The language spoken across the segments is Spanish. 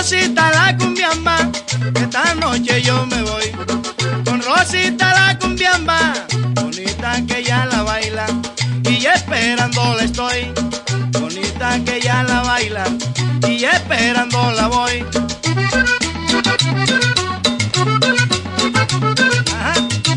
Rosita la cumbiamba, esta noche yo me voy. Con Rosita la cumbiamba, bonita que ya la baila, y ya esperándola estoy. Bonita que ya la baila, y ya esperándola voy. Ajá.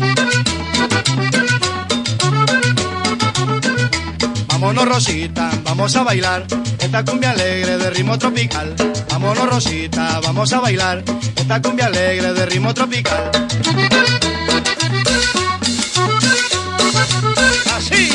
Vámonos Rosita, vamos a bailar esta cumbia alegre de ritmo tropical. Vámonos Rosita, vamos a bailar esta cumbia alegre de ritmo tropical. Así.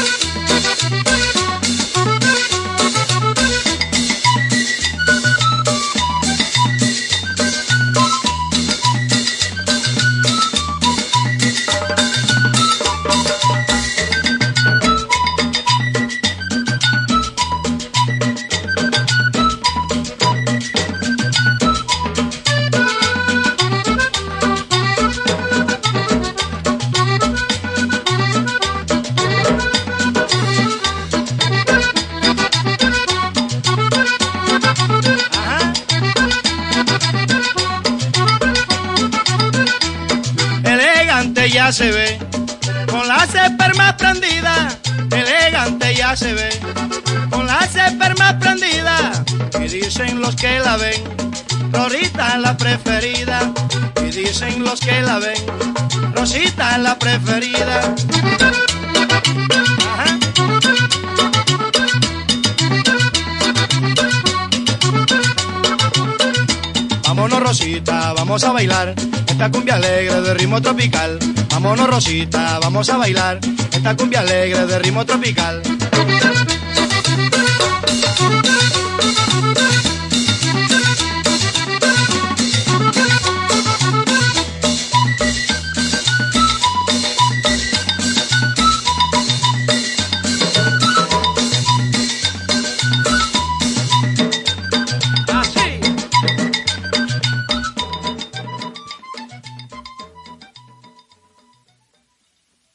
Ya se ve, con las espermas prendidas, elegante ya se ve, con las espermas prendidas, y dicen los que la ven, Rosita es la preferida, y dicen los que la ven, Rosita es la preferida. Ajá. Vámonos Rosita, vamos a bailar esta cumbia alegre de ritmo tropical. Vámonos Rosita, vamos a bailar esta cumbia alegre de ritmo tropical.